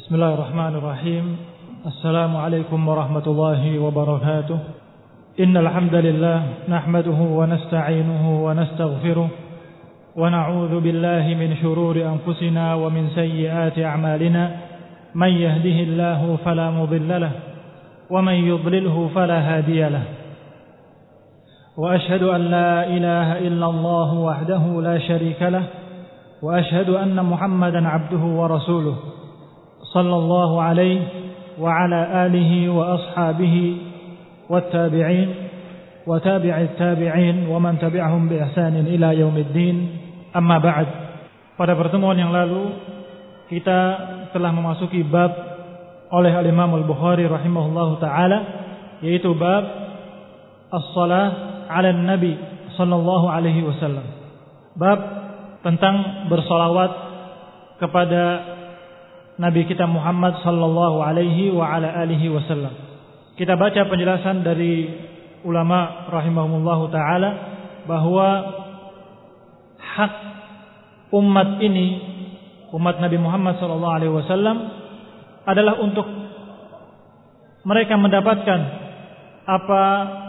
Bismillahirrahmanirrahim. Assalamualaikum warahmatullahi wabarakatuh. Innal hamdalillah nahmaduhu wa nasta'inuhu wa nastaghfiruh wa na'udzu billahi min shururi anfusina wa min sayyiati a'malina. Man yahdihillahu fala mudilla lahu wa man yudlilhu fala hadiya lahu. Wa ashhadu an la ilaha illallah wahdahu la syarika lahu wa ashhadu anna Muhammadan 'abduhu wa rasuluh. Sallallahu alaihi wa ala alihi wa ashabihi wattabi'in wa tabi'it tabi'in wa man tabi'ahum bi ihsanin ila yaumiddin. Amma ba'd. Pada pertemuan yang lalu kita telah memasuki bab oleh Al-Imam Al-Bukhari rahimahullahu taala, yaitu bab as-shalah 'ala Nabi sallallahu alaihi wasallam. Bab tentang bersolawat kepada Nabi kita Muhammad sallallahu alaihi wa ala alihi wasallam. Kita baca penjelasan dari ulama rahimahumullahu taala bahwa hak umat ini, umat Nabi Muhammad sallallahu alaihi wasallam, adalah untuk mereka mendapatkan apa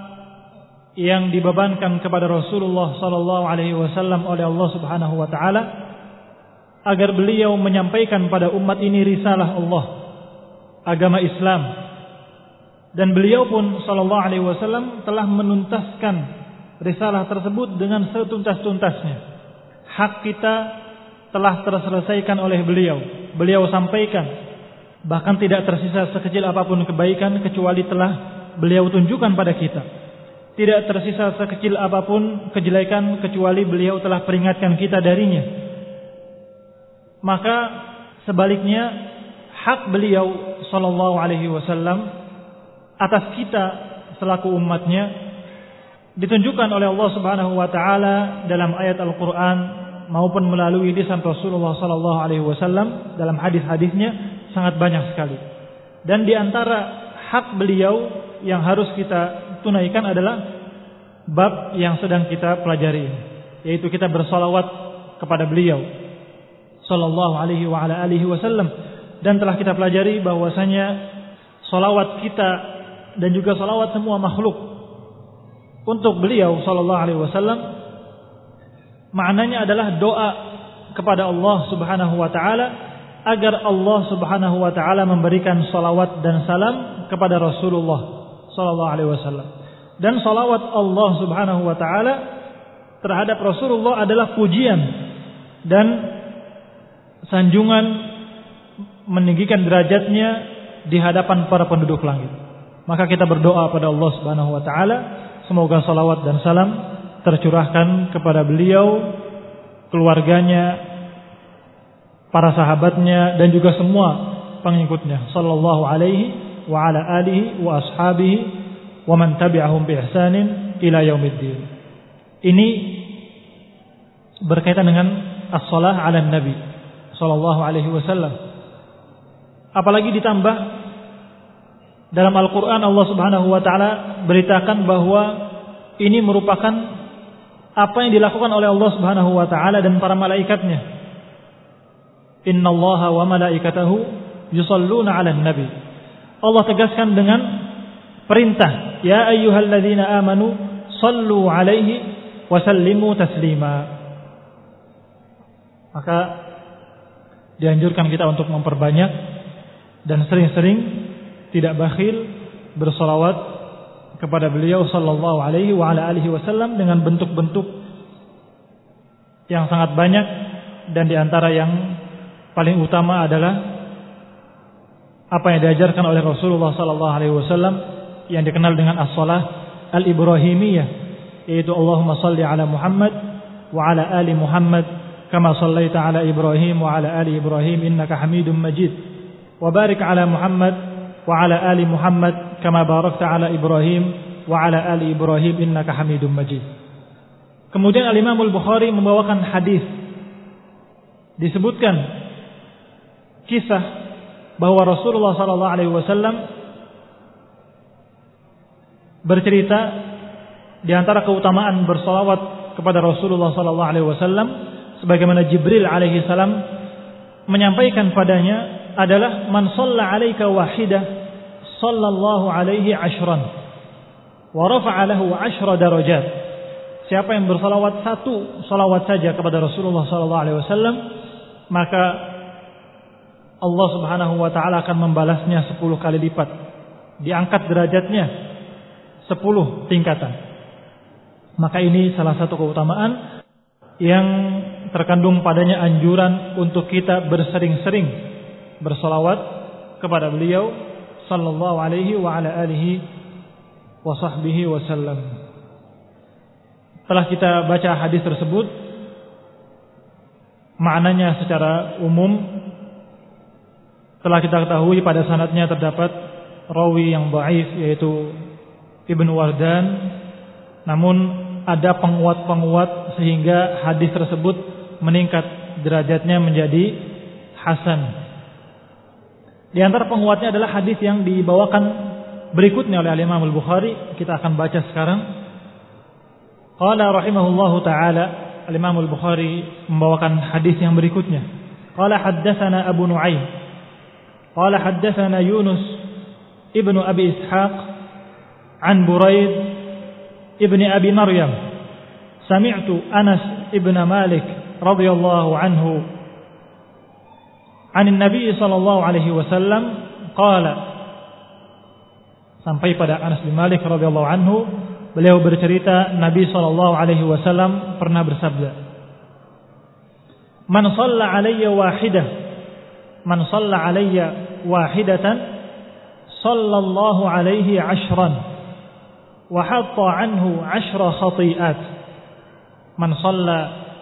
yang dibebankan kepada Rasulullah sallallahu alaihi wasallam oleh Allah Subhanahu wa taala, agar beliau menyampaikan pada umat ini risalah Allah, agama Islam. Dan beliau pun sallallahu alaihi wasallam telah menuntaskan risalah tersebut dengan setuntas-tuntasnya. Hak kita telah terselesaikan oleh beliau. Beliau sampaikan, bahkan tidak tersisa sekecil apapun kebaikan kecuali telah beliau tunjukkan pada kita. Tidak tersisa sekecil apapun kejelekan kecuali beliau telah peringatkan kita darinya. Maka sebaliknya hak beliau sallallahu alaihi wasallam atas kita selaku umatnya ditunjukkan oleh Allah Subhanahu wa taala dalam ayat Al-Qur'an maupun melalui lisan Rasulullah sallallahu alaihi wasallam dalam hadis-hadisnya sangat banyak sekali. Dan di antara hak beliau yang harus kita tunaikan adalah bab yang sedang kita pelajari, yaitu kita bersolawat kepada beliau sallallahu alaihi wa ala alihi wasallam. Dan telah kita pelajari bahwasanya salawat kita dan juga salawat semua makhluk untuk beliau sallallahu alaihi wasallam maknanya adalah doa kepada Allah Subhanahu wa taala agar Allah Subhanahu wa taala memberikan salawat dan salam kepada Rasulullah sallallahu alaihi wasallam. Dan salawat Allah Subhanahu wa taala terhadap Rasulullah adalah pujian dan sanjungan meninggikan derajatnya di hadapan para penduduk langit. Maka kita berdoa pada Allah Subhanahu wa taala semoga salawat dan salam tercurahkan kepada beliau, keluarganya, para sahabatnya dan juga semua pengikutnya sallallahu alaihi wa ala alihi wa ashabihi wa man tabi'ahum bi ihsanin ila yaumiddin. Ini berkaitan dengan as-shalah 'ala nabi sallallahu alaihi wasallam. Apalagi ditambah dalam Al-Qur'an Allah Subhanahu wa taala beritakan bahwa ini merupakan apa yang dilakukan oleh Allah Subhanahu wa taala dan para malaikatnya. Innallaha wa malaikatahu yusholluna 'alan nabi. Allah tegaskan dengan perintah, ya ayyuhalladzina amanu shallu 'alaihi wa sallimu taslima. Maka dianjurkan kita untuk memperbanyak dan sering-sering tidak bakhil bersolawat kepada beliau sallallahu alaihi wa ala alihi wasallam dengan bentuk-bentuk yang sangat banyak. Dan diantara yang paling utama adalah apa yang diajarkan oleh Rasulullah sallallahu alaihi wasallam yang dikenal dengan as-shalah al-ibrahimiyah, yaitu Allahumma shalli ala Muhammad wa ala ali Muhammad kama shallaita ala Ibrahim wa ala ali Ibrahim innaka Hamidum Majid wa barik ala Muhammad wa ala ali Muhammad kama barakta ala Ibrahim wa ala ali Ibrahim innaka Hamidum Majid. Kemudian Al-Imam Al-Bukhari membawakan hadis, disebutkan kisah bahwa Rasulullah sallallahu alaihi wasallam bercerita di antara keutamaan bersalawat kepada Rasulullah sallallahu alaihi wasallam sebagaimana Jibril alaihi salam menyampaikan padanya adalah man shalla 'alaika wahidah sallallahu alaihi 'ashran wa rafa'a lahu 10 darajat. Siapa yang bersalawat satu salawat saja kepada Rasulullah sallallahu alaihi wasallam, maka Allah Subhanahu wa taala akan membalasnya 10 kali lipat. Diangkat derajatnya 10 tingkatan. Maka ini salah satu keutamaan yang terkandung padanya anjuran untuk kita bersering-sering bersalawat kepada beliau sallallahu alaihi wa ala alihi wa sahbihi wasallam. Setelah kita baca hadis tersebut, maknanya secara umum telah kita ketahui pada sanadnya terdapat rawi yang dhaif yaitu Ibnu Wardan, namun ada penguat-penguat sehingga hadis tersebut meningkat derajatnya menjadi hasan. Di antara penguatnya adalah hadis yang dibawakan berikutnya oleh Imam Al-Bukhari. Kita akan baca sekarang. Qala rahimahullahu taala, Imam Al-Bukhari membawakan hadis yang berikutnya. Qala haddatsana Abu Nu'aim. Qala haddatsana Yunus ibnu Abi Ishaq an Buraid ibni Abi Maryam. Sami'tu Anas ibn Malik radhiyallahu anhu an Nabi sallallahu alaihi wasallam qala. Sampai pada Anas bin Malik radhiyallahu anhu, beliau bercerita Nabi sallallahu alaihi wasallam pernah bersabda, "Man shalla 'alayya wahidah, man shalla 'alayya wahidatan, sallallahu alaihi 'ashran, wa hatta 'anhu 10 khati'at." Man shalla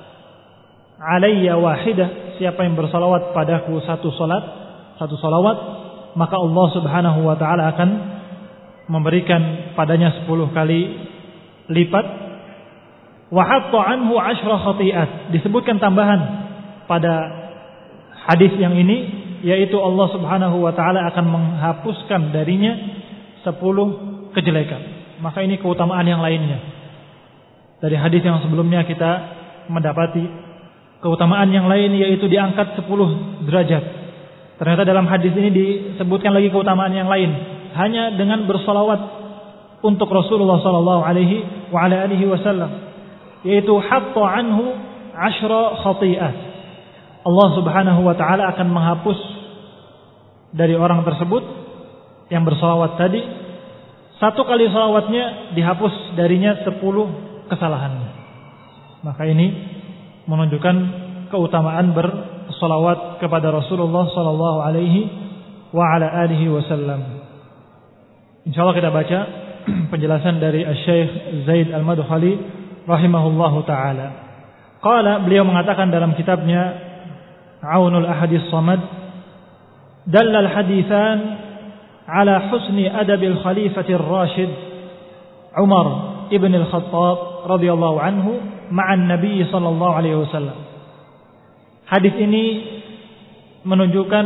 'alayya wahidah, siapa yang bersalawat padaku satu salawat, maka Allah Subhanahu wa taala akan memberikan padanya 10 kali lipat. Wa hatta 'anhu 10 khati'at, disebutkan tambahan pada hadis yang ini, yaitu Allah Subhanahu wa taala akan menghapuskan darinya 10 kejelekan. Maka ini keutamaan yang lainnya. Dari hadis yang sebelumnya kita mendapati keutamaan yang lain, yaitu diangkat 10 derajat. Ternyata dalam hadis ini disebutkan lagi keutamaan yang lain, hanya dengan bersalawat untuk Rasulullah sallallahu alaihi wa ala alihi wasallam, yaitu hatta anhu 10 khati'at. Allah Subhanahu wa taala akan menghapus dari orang tersebut yang bersalawat tadi, satu kali salawatnya dihapus darinya 10 kesalahannya. Maka ini menunjukkan keutamaan bersalawat kepada Rasulullah sallallahu alaihi wa ala alihi wasallam. Insyaallah kita baca penjelasan dari Syekh Zaid Al-Madkhali rahimahullahu taala. Qala, beliau mengatakan dalam kitabnya Aunul Ahadis Samad, dalla al-haditsan ala husni adabil khalifatir rasyid Umar ibn al-Khattab radhiyallahu anhu ma'an Nabi sallallahu alaihi wasallam. Hadis ini menunjukkan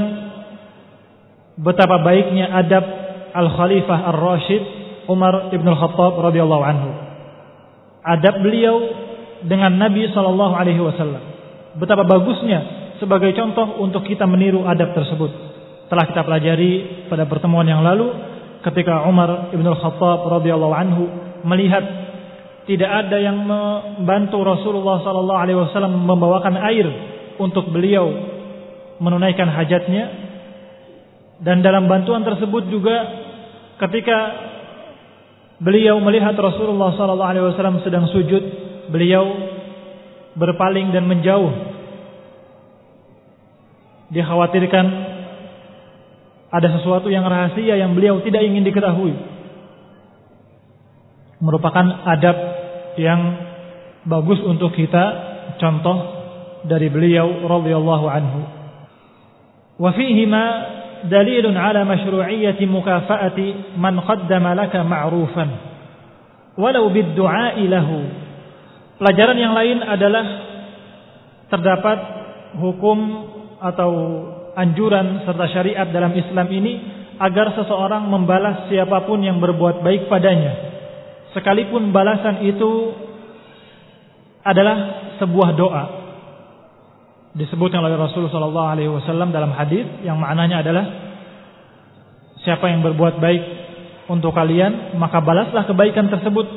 betapa baiknya adab Al-Khalifah Ar-Rasyid Umar ibn al-Khattab radhiyallahu anhu. Adab beliau dengan Nabi sallallahu alaihi wasallam. Betapa bagusnya sebagai contoh untuk kita meniru adab tersebut. Telah kita pelajari pada pertemuan yang lalu ketika Umar ibn al-Khattab radhiyallahu anhu melihat tidak ada yang membantu Rasulullah sallallahu alaihi wasallam membawakan air untuk beliau menunaikan hajatnya, dan dalam bantuan tersebut juga ketika beliau melihat Rasulullah sallallahu alaihi wasallam sedang sujud, beliau berpaling dan menjauh. Dikhawatirkan ada sesuatu yang rahasia yang beliau tidak ingin diketahui. Merupakan adab yang bagus untuk kita contoh dari beliau radhiyallahu anhu. Wa fihi ma dalilun ala masyru'iyyati mukafa'ati man qaddama laka ma'rufan walau bid-du'a'i lahu. Pelajaran yang lain adalah terdapat hukum atau anjuran serta syariat dalam Islam ini agar seseorang membalas siapapun yang berbuat baik padanya, sekalipun balasan itu adalah sebuah doa. disebutkan oleh Rasulullah sallallahu alaihi wasallam dalam hadis yang maknanya adalah siapa yang berbuat baik untuk kalian, maka balaslah kebaikan tersebut.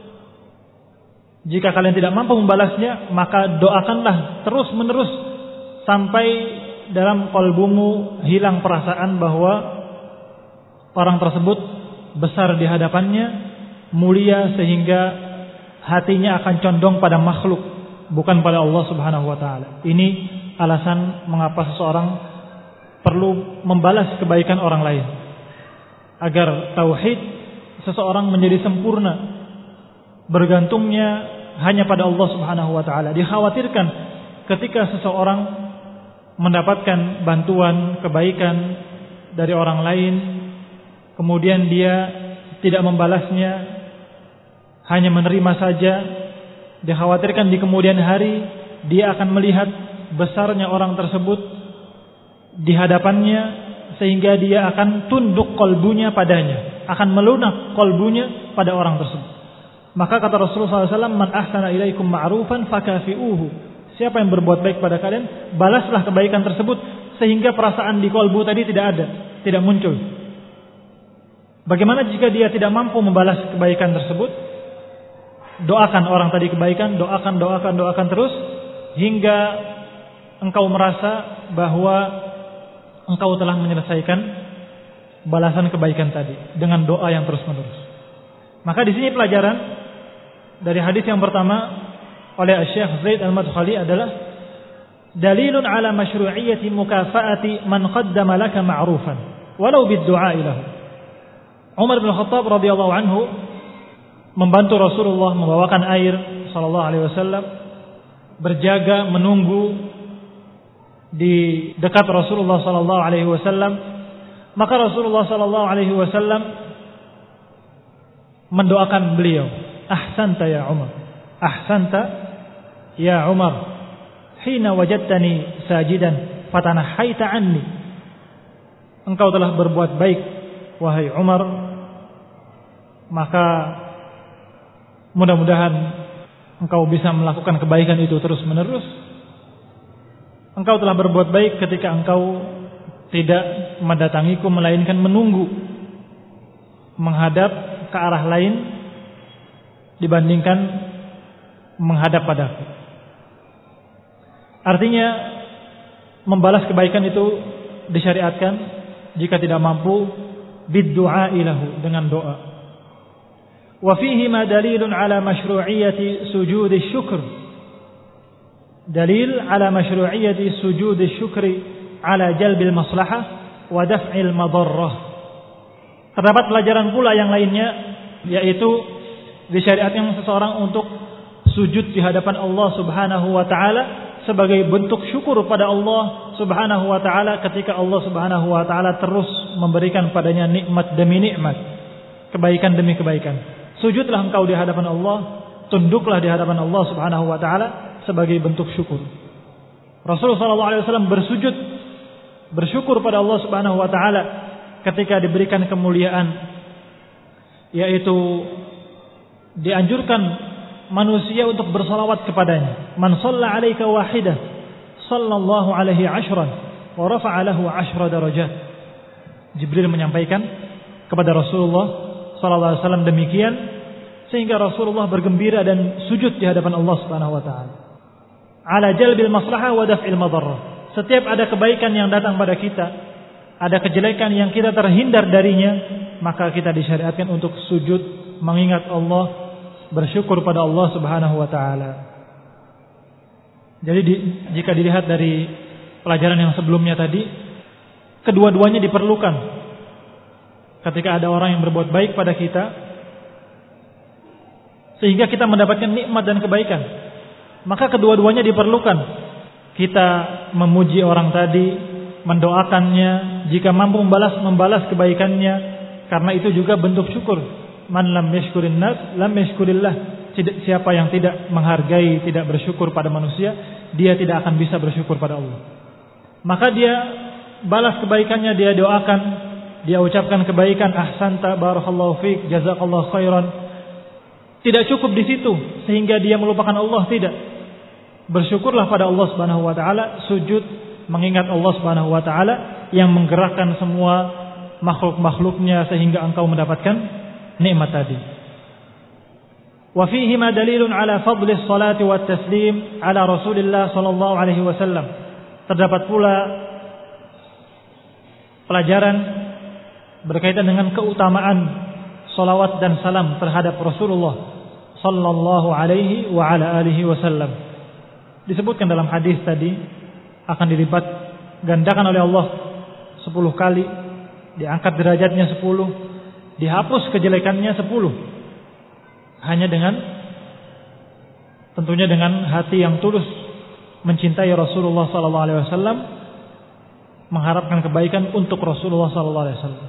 Jika kalian tidak mampu membalasnya, maka doakanlah terus-menerus sampai dalam kalbumu hilang perasaan bahwa orang tersebut besar di hadapannya, mulia sehingga hatinya akan condong pada makhluk, bukan pada Allah Subhanahu wa taala. Ini alasan mengapa seseorang perlu membalas kebaikan orang lain. Agar tauhid seseorang menjadi sempurna, bergantungnya hanya pada Allah Subhanahu wa taala. Dikhawatirkan ketika seseorang mendapatkan bantuan kebaikan dari orang lain, kemudian dia tidak membalasnya, hanya menerima saja, dikhawatirkan di kemudian hari dia akan melihat besarnya orang tersebut di hadapannya, sehingga dia akan tunduk kalbunya padanya, akan melunak kalbunya pada orang tersebut. Maka kata Rasulullah SAW, man ahsana ilaikum ma'rufan fakafi'uhu. Siapa yang berbuat baik pada kalian, balaslah kebaikan tersebut, sehingga perasaan di kalbu tadi tidak ada, tidak muncul. Bagaimana jika dia tidak mampu membalas kebaikan tersebut? Doakan orang tadi kebaikan, doakan terus, hingga engkau merasa bahwa engkau telah menyelesaikan balasan kebaikan tadi dengan doa yang terus-menerus. Maka di sini pelajaran dari hadis yang pertama oleh Syekh Zaid Al-Madkhali adalah dalilun ala masyru'iyyati mukafaati man qaddama laka ma'rufan walau bid-du'a lahu. Umar bin Khattab radhiyallahu anhu membantu Rasulullah membawakan air sallallahu alaihi wasallam, berjaga menunggu di dekat Rasulullah sallallahu alaihi wasallam. Maka Rasulullah sallallahu alaihi wasallam mendoakan beliau, ahsanta ya Umar, ahsanta ya Umar, hina wajadtani sajidan fatanahaita anni. Engkau telah berbuat baik wahai Umar, maka mudah-mudahan engkau bisa melakukan kebaikan itu terus-menerus. Engkau telah berbuat baik ketika engkau tidak mendatangiku, melainkan menunggu, menghadap ke arah lain dibandingkan menghadap padaku. Artinya membalas kebaikan itu disyariatkan jika tidak mampu bid-du'a ilahu, dengan doa. Wa fihi ma dalilun ala masyru'iyyati sujudi syukr. Dalil ala masyru'iyyati sujudi syukri ala jalbil maslahah wa daf'il madarrah. Terdapat pelajaran pula yang lainnya, yaitu disyariatkan seseorang untuk sujud di hadapan Allah Subhanahu wa taala sebagai bentuk syukur pada Allah Subhanahu wa taala ketika Allah Subhanahu wa taala terus memberikan padanya nikmat demi nikmat, kebaikan demi kebaikan. Sujudlah engkau di hadapan Allah, tunduklah di hadapan Allah Subhanahu wa taala sebagai bentuk syukur. Rasulullah SAW bersujud, bersyukur pada Allah Subhanahu wa taala ketika diberikan kemuliaan, yaitu dianjurkan manusia untuk bersalawat kepadanya. Man shalla 'alaika wahidah sallallahu alaihi 'ashran wa rafa'a lahu 'ashra darajat. Jibril menyampaikan kepada Rasulullah sallallahu alaihi wasallam demikian, sehingga Rasulullah bergembira dan sujud di hadapan Allah Subhanahu wa taala. Ala jalbil maslahah wa daf'il madarrah. Setiap ada kebaikan yang datang pada kita, ada kejelekan yang kita terhindar darinya, maka kita disyariatkan untuk sujud mengingat Allah, bersyukur pada Allah Subhanahu wa taala. Jadi jika dilihat dari pelajaran yang sebelumnya tadi, kedua-duanya diperlukan. Ketika ada orang yang berbuat baik pada kita, sehingga kita mendapatkan nikmat dan kebaikan, maka kedua-duanya diperlukan. Kita memuji orang tadi, mendoakannya, jika mampu membalas kebaikannya, karena itu juga bentuk syukur. Man lam yashkurin nas lam yashkurillah. Siapa yang tidak menghargai, tidak bersyukur pada manusia, dia tidak akan bisa bersyukur pada Allah. Maka dia balas kebaikannya, dia doakan, dia ucapkan kebaikan, ahsanta barakallahu fiik, jazakallahu khairan. Tidak cukup di situ sehingga dia melupakan Allah, tidak. Bersyukurlah pada Allah Subhanahu wa taala, sujud mengingat Allah Subhanahu wa taala yang menggerakkan semua makhluk-makhluknya sehingga engkau mendapatkan nikmat tadi. Wa fihi ma dalilun ala fadli sholati wat taslim ala Rasulillah sallallahu alaihi wasallam. Terdapat pula pelajaran berkaitan dengan keutamaan salawat dan salam terhadap Rasulullah sallallahu alaihi wa ala alihi wasallam. Disebutkan dalam hadis tadi akan dilipat gandakan oleh Allah 10 kali, diangkat derajatnya 10, dihapus kejelekannya 10. Hanya dengan tentunya dengan hati yang tulus mencintai Rasulullah sallallahu alaihi wasallam, mengharapkan kebaikan untuk Rasulullah sallallahu alaihi wasallam.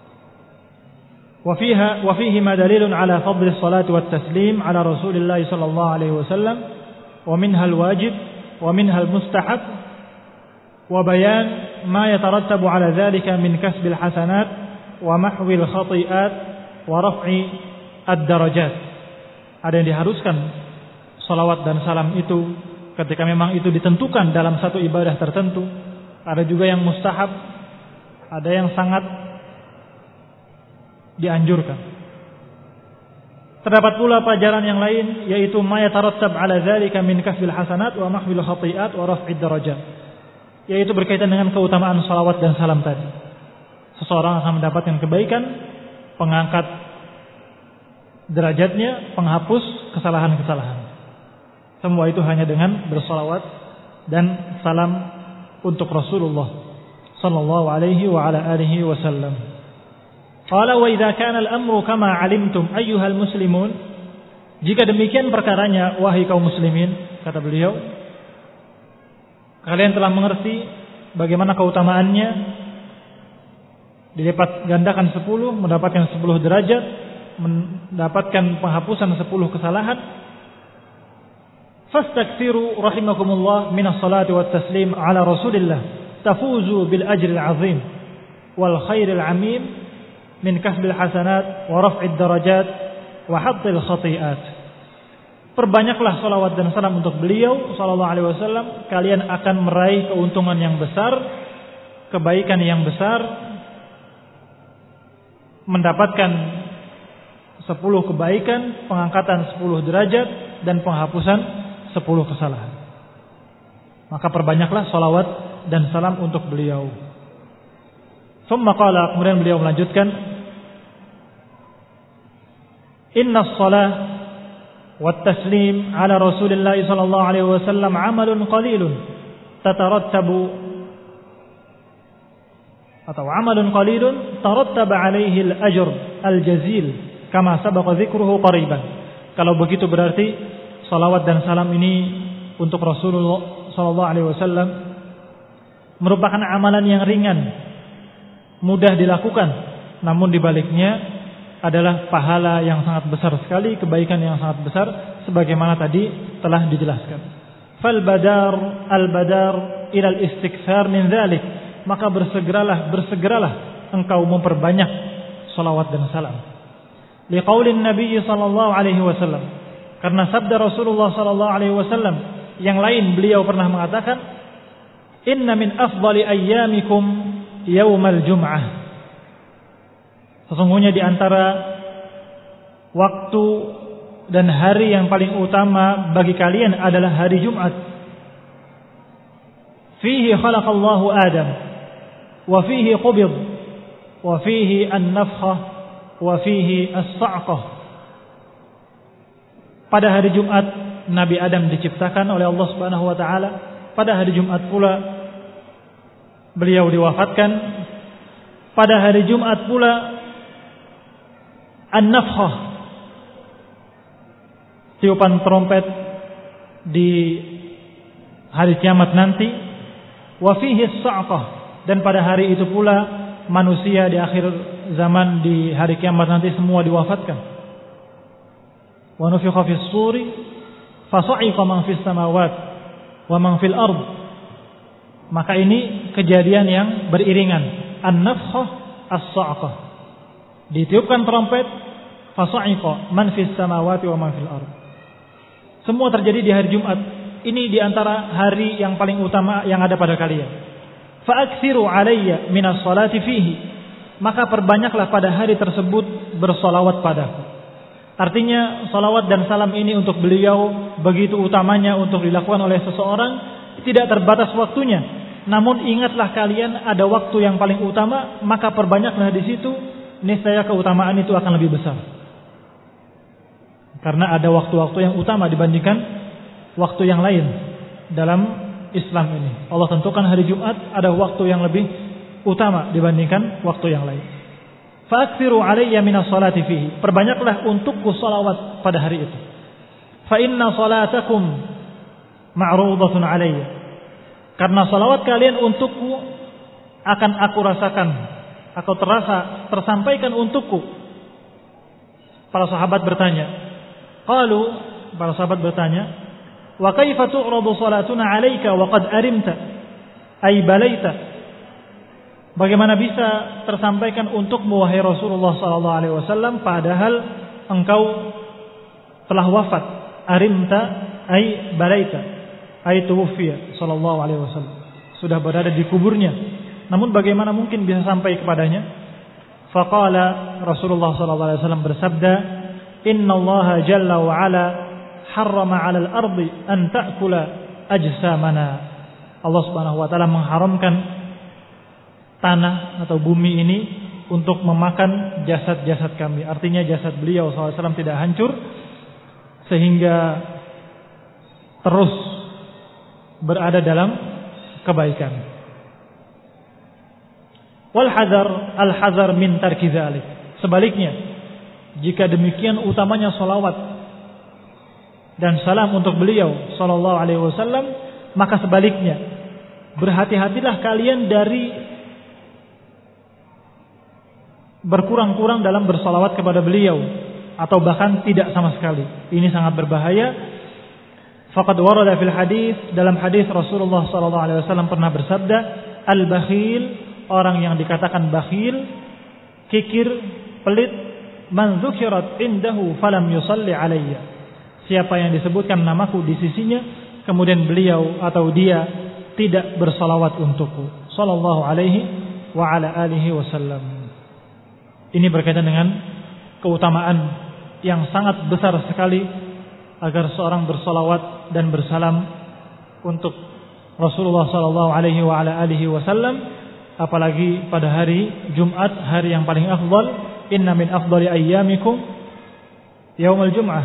Wa fihi ma dalilun ala fadli sholati wat taslim ala Rasulillah sallallahu alaihi wasallam wa minha al-wajib wa minha al-mustahab wa bayan ma yatarattabu ala dhalika min kasbil hasanat wa mahwil khati'at wa raf'i ad-darajat. Ada yang diharuskan salawat dan salam itu ketika memang itu ditentukan dalam satu ibadah tertentu. Ada juga yang mustahab, ada yang sangat dianjurkan. Terdapat pula pelajaran yang lain, yaitu ma yatarattab ala dzalika min kasbil hasanat wa mahwil khati'at wa raf'id darajat, yaitu berkaitan dengan keutamaan salawat dan salam tadi. Seseorang akan mendapatkan kebaikan, pengangkat derajatnya, penghapus kesalahan-kesalahan. Semua itu hanya dengan bersalawat dan salam untuk Rasulullah sallallahu alaihi wa ala alihi wasallam. Qala wa idza kana al-amru kama 'alimtum ayyuhal muslimun, jika demikian perkaranya wahai kaum muslimin, kata beliau, kalian telah mengerti bagaimana keutamaannya, dilipat gandakan 10, mendapatkan 10 derajat, mendapatkan penghapusan 10 kesalahan. Fastaksiru rahimakumullah minas salati wat taslim ala Rasulillah tafuzu bil ajril azim wal khairil amim min kasbil hasanat wa raf'id darajat wa haddil khati'at. Perbanyaklah salawat dan salam untuk beliau sallallahu alaihi wasallam, kalian akan meraih keuntungan yang besar, kebaikan yang besar, mendapatkan 10 kebaikan, pengangkatan 10 derajat, dan penghapusan 10 kesalahan. Maka perbanyaklah salawat dan salam untuk beliau. Tsumma qala, kemudian beliau melanjutkan, inna shalah wat taslim ala Rasulillah sallallahu alaihi wasallam amalun qalilun tatarattabu atau amalun qalilun tarattaba alaihi al-ajr al-jazil kama sabaqa dzikruhu qariban. Kalau begitu berarti salawat dan salam ini untuk Rasulullah sallallahu alaihi wasallam merupakan amalan yang ringan, mudah dilakukan, namun di baliknya adalah pahala yang sangat besar sekali, kebaikan yang sangat besar sebagaimana tadi telah dijelaskan. Fal badar al-badar ila al-istikthar min dzalik, maka bersegeralah engkau memperbanyak salawat dan salam. Liqaulin Nabi sallallahu alaihi wasallam, karena sabda Rasulullah sallallahu alaihi wasallam yang lain, beliau pernah mengatakan, inna min afdali ayyamikum yaumal jum'ah, sesungguhnya di antara waktu dan hari yang paling utama bagi kalian adalah hari Jumat. Fihi khalaqallahu Adam wa fihi qubid wa fihi an-nafkhah wa fihi as-sa'qah. Pada hari Jumat Nabi Adam diciptakan oleh Allah Subhanahu wa taala. Pada hari Jumat pula beliau diwafatkan. Pada hari Jumat pula an-nafkhah, tiupan trompet di hari kiamat nanti. Wa fihi as-sa'qah, dan pada hari itu pula manusia di akhir zaman, di hari kiamat nanti semua diwafatkan. Wa nufikha fis suri fa sa'iqa man fis samawat wa man fil ard. Maka ini kejadian yang beriringan, an-nafkhah as-sa'qah, ditiupkan trompet, fa sa'iqa man fis samawati wa man fil ard. Semua terjadi di hari Jumat. ini di antara hari yang paling utama yang ada pada kalian. Fa'aksiru alayya minas salati fihi. Maka perbanyaklah pada hari tersebut bersolawat padaku. Artinya salawat dan salam ini untuk beliau begitu utamanya untuk dilakukan oleh seseorang, tidak terbatas waktunya. Namun ingatlah kalian ada waktu yang paling utama, maka perbanyaklah di situ, niscaya keutamaan itu akan lebih besar. Karena ada waktu-waktu yang utama dibandingkan waktu yang lain dalam Islam ini. Allah tentukan hari Jumat ada waktu yang lebih utama dibandingkan waktu yang lain. Fa'aksiru alayya minas salati fihi. Perbanyaklah untukku salawat pada hari itu. Fa inna salatakum ma'rudatun alayya. Karena salawat kalian untukku akan aku rasakan atau tersampaikan untukku. Para sahabat bertanya, para sahabat bertanya, wa kaifa tu'radu salatuna 'alaika wa qad arimta ay balaita? Bagaimana bisa tersampaikan untukmu wahai Rasulullah sallallahu alaihi wasallam padahal engkau telah wafat? Arimta ay balaita ay tuwfiya sallallahu alaihi wasallam. Sudah berada di kuburnya. Namun bagaimana mungkin bisa sampai kepadanya? Faqala Rasulullah sallallahu alaihi wasallam bersabda, "Innallaha jalla wa ala harrama 'alal ardi an ta'kula ajsamana." Allah Subhanahu wa taala mengharamkan tanah atau bumi ini untuk memakan jasad-jasad kami. Artinya jasad beliau SAW tidak hancur sehingga terus berada dalam kebaikan. Wal hazar al-hazar min tarki dzalik. Sebaliknya, jika demikian utamanya salawat dan salam untuk beliau sallallahu alaihi wasallam, maka sebaliknya berhati-hatilah kalian dari berkurang-kurang dalam bersalawat kepada beliau atau bahkan tidak sama sekali. Ini sangat berbahaya. Faqad warada fil hadis, dalam hadis Rasulullah sallallahu alaihi wasallam pernah bersabda, al-bakhil, orang yang dikatakan bakhil, kikir, pelit, man dzukirat indahu falam yusalli alayya. Siapa yang disebutkan namaku di sisinya kemudian beliau atau dia tidak bersalawat untukku sallallahu alaihi wa ala alihi wasallam. Ini berkaitan dengan keutamaan yang sangat besar sekali agar seorang bersalawat dan bersalam untuk Rasulullah sallallahu alaihi wa ala alihi wasallam, apalagi pada hari Jumat, hari yang paling afdal. Inna min afdali ayyamikum yaumul jum'ah.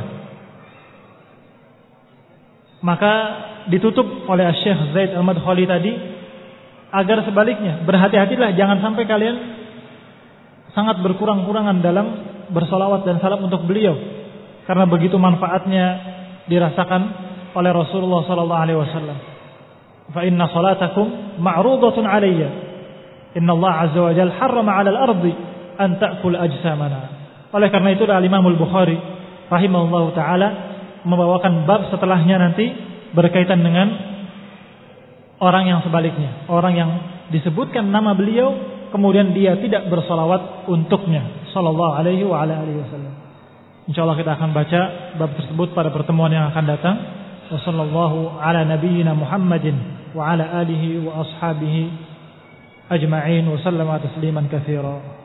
Maka ditutup oleh Syekh Zaid Al-Madkhali tadi agar sebaliknya berhati-hatilah jangan sampai kalian sangat berkurang-kurangan dalam bersolawat dan salam untuk beliau, karena begitu manfaatnya dirasakan oleh Rasulullah sallallahu alaihi wasallam. Fa inna salatakum ma'rudatun alayya. Inna Allah azza wa jalla harrama 'alal ardi an ta'kul ajsamana. Oleh karena itu Imam Al-Bukhari rahimahullahu taala membawakan bab setelahnya nanti berkaitan dengan orang yang sebaliknya, orang yang disebutkan nama beliau kemudian dia tidak bersalawat untuknya sallallahu alaihi wa ala alihi wasallam. Insyaallah kita akan baca bab tersebut pada pertemuan yang akan datang. Wassallallahu ala nabiyyina Muhammadin wa ala alihi wa ashabihi ajma'in wa sallama tasliman katsira.